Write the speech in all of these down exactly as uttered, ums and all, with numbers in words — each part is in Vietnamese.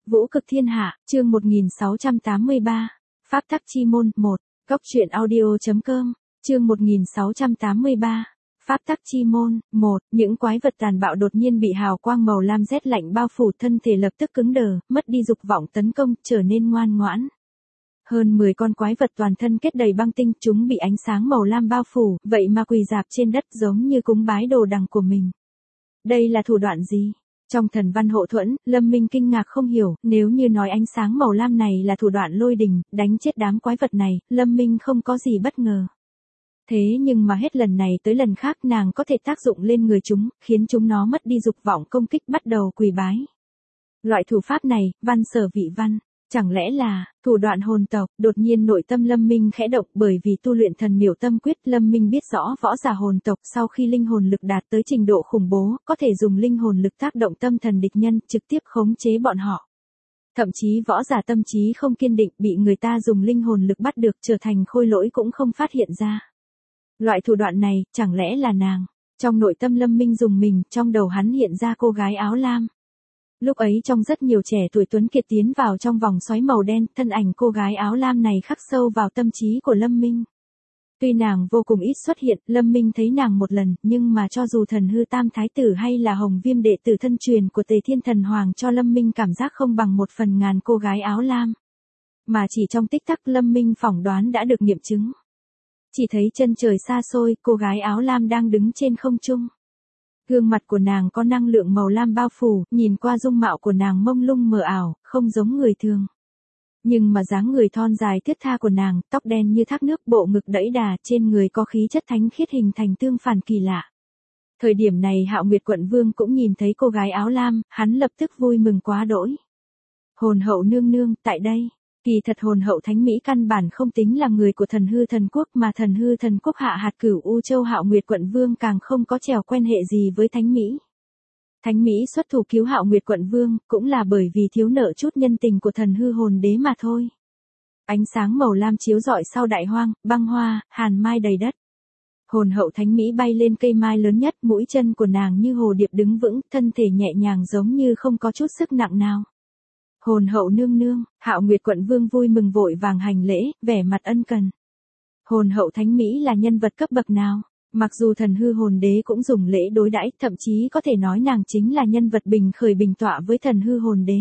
Vũ cực thiên hạ, chương một nghìn sáu trăm tám mươi ba. Pháp tắc chi môn, một. Góc truyện audio.com, chương một nghìn sáu trăm tám mươi ba. Pháp tắc chi môn, một. Những quái vật tàn bạo đột nhiên bị hào quang màu lam rét lạnh bao phủ, thân thể lập tức cứng đờ, mất đi dục vọng tấn công, trở nên ngoan ngoãn. Hơn mười con quái vật toàn thân kết đầy băng tinh, chúng bị ánh sáng màu lam bao phủ, vậy mà quỳ rạp trên đất giống như cúng bái đồ đằng của mình. Đây là thủ đoạn gì? Trong thần văn hộ thuẫn, Lâm Minh kinh ngạc không hiểu, nếu như nói ánh sáng màu lam này là thủ đoạn lôi đình, đánh chết đám quái vật này, Lâm Minh không có gì bất ngờ. Thế nhưng mà hết lần này tới lần khác nàng có thể tác dụng lên người chúng, khiến chúng nó mất đi dục vọng công kích, bắt đầu quỳ bái. Loại thủ pháp này, văn sở vị văn. Chẳng lẽ là, thủ đoạn hồn tộc? Đột nhiên nội tâm Lâm Minh khẽ động, bởi vì tu luyện thần miểu tâm quyết, Lâm Minh biết rõ võ giả hồn tộc sau khi linh hồn lực đạt tới trình độ khủng bố, có thể dùng linh hồn lực tác động tâm thần địch nhân, trực tiếp khống chế bọn họ. Thậm chí võ giả tâm trí không kiên định, bị người ta dùng linh hồn lực bắt được, trở thành khôi lỗi cũng không phát hiện ra. Loại thủ đoạn này, chẳng lẽ là nàng? Trong nội tâm Lâm Minh dùng mình, trong đầu hắn hiện ra cô gái áo lam. Lúc ấy trong rất nhiều trẻ tuổi tuấn kiệt tiến vào trong vòng xoáy màu đen, thân ảnh cô gái áo lam này khắc sâu vào tâm trí của Lâm Minh. Tuy nàng vô cùng ít xuất hiện, Lâm Minh thấy nàng một lần, nhưng mà cho dù thần hư tam thái tử hay là hồng viêm đệ tử thân truyền của Tề Thiên Thần Hoàng cho Lâm Minh cảm giác không bằng một phần ngàn cô gái áo lam. Mà chỉ trong tích tắc Lâm Minh phỏng đoán đã được nghiệm chứng. Chỉ thấy chân trời xa xôi, cô gái áo lam đang đứng trên không trung. Gương mặt của nàng có năng lượng màu lam bao phủ, nhìn qua dung mạo của nàng mông lung mờ ảo, không giống người thường. Nhưng mà dáng người thon dài thướt tha của nàng, tóc đen như thác nước, bộ ngực đẫy đà, trên người có khí chất thánh khiết hình thành tương phản kỳ lạ. Thời điểm này Hạo Nguyệt Quận Vương cũng nhìn thấy cô gái áo lam, hắn lập tức vui mừng quá đỗi. Hồn hậu nương nương, tại đây. Kỳ thật hồn hậu thánh Mỹ căn bản không tính là người của thần hư thần quốc, mà thần hư thần quốc hạ hạt cửu U Châu Hạo Nguyệt Quận Vương càng không có trèo quen hệ gì với thánh Mỹ. Thánh Mỹ xuất thủ cứu Hạo Nguyệt Quận Vương, cũng là bởi vì thiếu nợ chút nhân tình của thần hư hồn đế mà thôi. Ánh sáng màu lam chiếu rọi sau đại hoang, băng hoa, hàn mai đầy đất. Hồn hậu thánh Mỹ bay lên cây mai lớn nhất, mũi chân của nàng như hồ điệp đứng vững, thân thể nhẹ nhàng giống như không có chút sức nặng nào. Hồn hậu nương nương, Hạo Nguyệt Quận Vương vui mừng vội vàng hành lễ, vẻ mặt ân cần. Hồn hậu thánh Mỹ là nhân vật cấp bậc nào? Mặc dù thần hư hồn đế cũng dùng lễ đối đãi, thậm chí có thể nói nàng chính là nhân vật bình khởi bình tọa với thần hư hồn đế.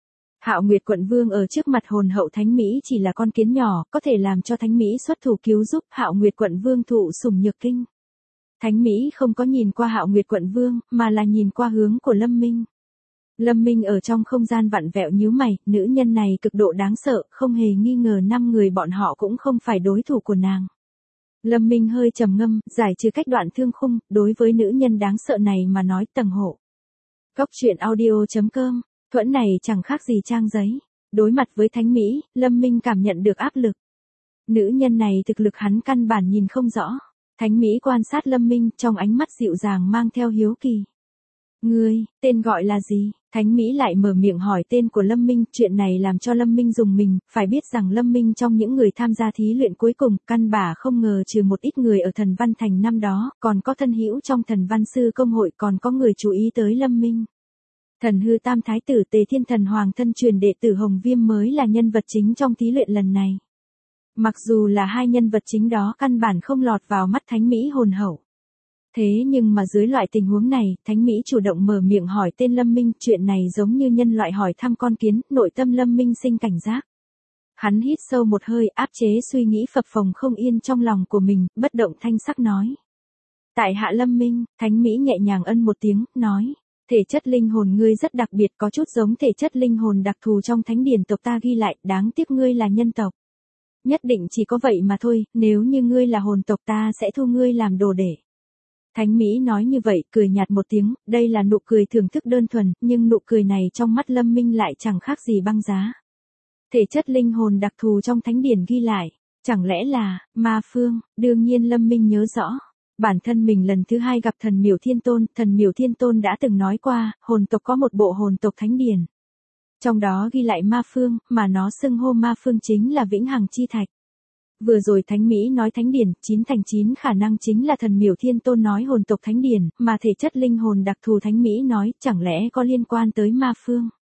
Hạo Nguyệt Quận Vương ở trước mặt hồn hậu thánh Mỹ chỉ là con kiến nhỏ, có thể làm cho thánh Mỹ xuất thủ cứu giúp Hạo Nguyệt Quận Vương thụ sủng nhược kinh. Thánh Mỹ không có nhìn qua Hạo Nguyệt Quận Vương, mà là nhìn qua hướng của Lâm Minh. Lâm Minh ở trong không gian vặn vẹo nhíu mày, nữ nhân này cực độ đáng sợ, không hề nghi ngờ năm người bọn họ cũng không phải đối thủ của nàng. Lâm Minh hơi trầm ngâm, giải trừ cách đoạn thương khung, đối với nữ nhân đáng sợ này mà nói tầng hộ. Góc truyện audio.com, thuẫn này chẳng khác gì trang giấy. Đối mặt với thánh Mỹ, Lâm Minh cảm nhận được áp lực. Nữ nhân này thực lực hắn căn bản nhìn không rõ. Thánh Mỹ quan sát Lâm Minh trong ánh mắt dịu dàng mang theo hiếu kỳ. Ngươi, tên gọi là gì? Thánh Mỹ lại mở miệng hỏi tên của Lâm Minh, chuyện này làm cho Lâm Minh rùng mình, phải biết rằng Lâm Minh trong những người tham gia thí luyện cuối cùng, căn bản không ngờ trừ một ít người ở thần văn thành năm đó, còn có thân hữu trong thần văn sư công hội, còn có người chú ý tới Lâm Minh. Thần hư tam thái tử Tề Thiên Thần Hoàng thân truyền đệ tử Hồng Viêm mới là nhân vật chính trong thí luyện lần này. Mặc dù là hai nhân vật chính đó căn bản không lọt vào mắt thánh Mỹ hồn hậu. Thế nhưng mà dưới loại tình huống này, thánh Mỹ chủ động mở miệng hỏi tên Lâm Minh, chuyện này giống như nhân loại hỏi thăm con kiến, nội tâm Lâm Minh sinh cảnh giác. Hắn hít sâu một hơi, áp chế suy nghĩ phập phồng không yên trong lòng của mình, bất động thanh sắc nói. Tại hạ Lâm Minh, thánh Mỹ nhẹ nhàng ân một tiếng, nói. Thể chất linh hồn ngươi rất đặc biệt, có chút giống thể chất linh hồn đặc thù trong thánh điển tộc ta ghi lại, đáng tiếc ngươi là nhân tộc. Nhất định chỉ có vậy mà thôi, nếu như ngươi là hồn tộc ta sẽ thu ngươi làm đồ để. Thánh Mỹ nói như vậy, cười nhạt một tiếng, đây là nụ cười thưởng thức đơn thuần, nhưng nụ cười này trong mắt Lâm Minh lại chẳng khác gì băng giá. Thể chất linh hồn đặc thù trong thánh điển ghi lại, chẳng lẽ là, ma phương? Đương nhiên Lâm Minh nhớ rõ. Bản thân mình lần thứ hai gặp thần miểu thiên tôn, thần miểu thiên tôn đã từng nói qua, hồn tộc có một bộ hồn tộc thánh điển. Trong đó ghi lại ma phương, mà nó xưng hô ma phương chính là vĩnh hằng chi thạch. Vừa rồi thánh Mỹ nói thánh điển, chín thành chín khả năng chính là thần miểu thiên tôn nói hồn tộc thánh điển, mà thể chất linh hồn đặc thù thánh Mỹ nói, chẳng lẽ có liên quan tới ma phương.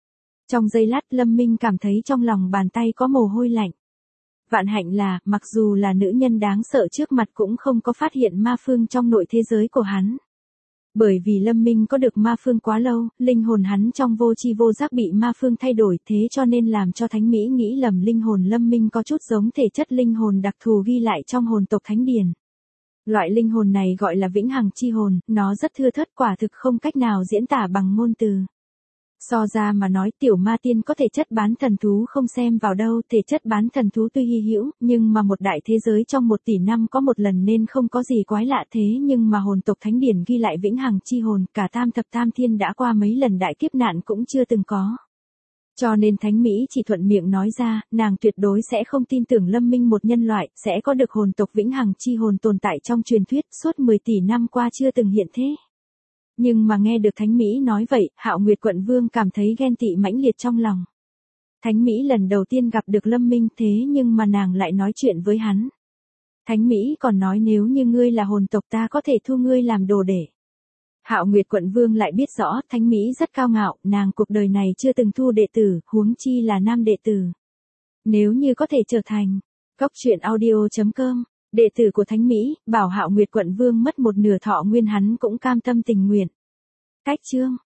Trong giây lát Lâm Minh cảm thấy trong lòng bàn tay có mồ hôi lạnh. Vạn hạnh là, mặc dù là nữ nhân đáng sợ trước mặt cũng không có phát hiện ma phương trong nội thế giới của hắn. Bởi vì Lâm Minh có được ma phương quá lâu, linh hồn hắn trong vô tri vô giác bị ma phương thay đổi, thế cho nên làm cho Thánh Mỹ nghĩ lầm linh hồn Lâm Minh có chút giống thể chất linh hồn đặc thù ghi lại trong hồn tộc Thánh Điền. Loại linh hồn này gọi là vĩnh hằng chi hồn, nó rất thưa thớt, quả thực không cách nào diễn tả bằng ngôn từ. So ra mà nói tiểu ma tiên có thể chất bán thần thú không xem vào đâu, thể chất bán thần thú tuy hy hữu, nhưng mà một đại thế giới trong một tỷ năm có một lần nên không có gì quái lạ, thế nhưng mà hồn tộc Thánh Điển ghi lại vĩnh hằng chi hồn, cả tam thập tam thiên đã qua mấy lần đại kiếp nạn cũng chưa từng có. Cho nên Thánh Mỹ chỉ thuận miệng nói ra, nàng tuyệt đối sẽ không tin tưởng Lâm Minh một nhân loại, sẽ có được hồn tộc vĩnh hằng chi hồn tồn tại trong truyền thuyết, suốt mười tỷ năm qua chưa từng hiện thế. Nhưng mà nghe được Thánh Mỹ nói vậy, Hạo Nguyệt Quận Vương cảm thấy ghen tị mãnh liệt trong lòng. Thánh Mỹ lần đầu tiên gặp được Lâm Minh thế nhưng mà nàng lại nói chuyện với hắn. Thánh Mỹ còn nói nếu như ngươi là hồn tộc ta có thể thu ngươi làm đồ để. Hạo Nguyệt Quận Vương lại biết rõ Thánh Mỹ rất cao ngạo, nàng cuộc đời này chưa từng thu đệ tử, huống chi là nam đệ tử. Nếu như có thể trở thành, Cốc Truyện Audio chấm com, đệ tử của Thánh Mỹ, bảo Hạo Nguyệt Quận Vương mất một nửa thọ nguyên hắn cũng cam tâm tình nguyện. Cách chương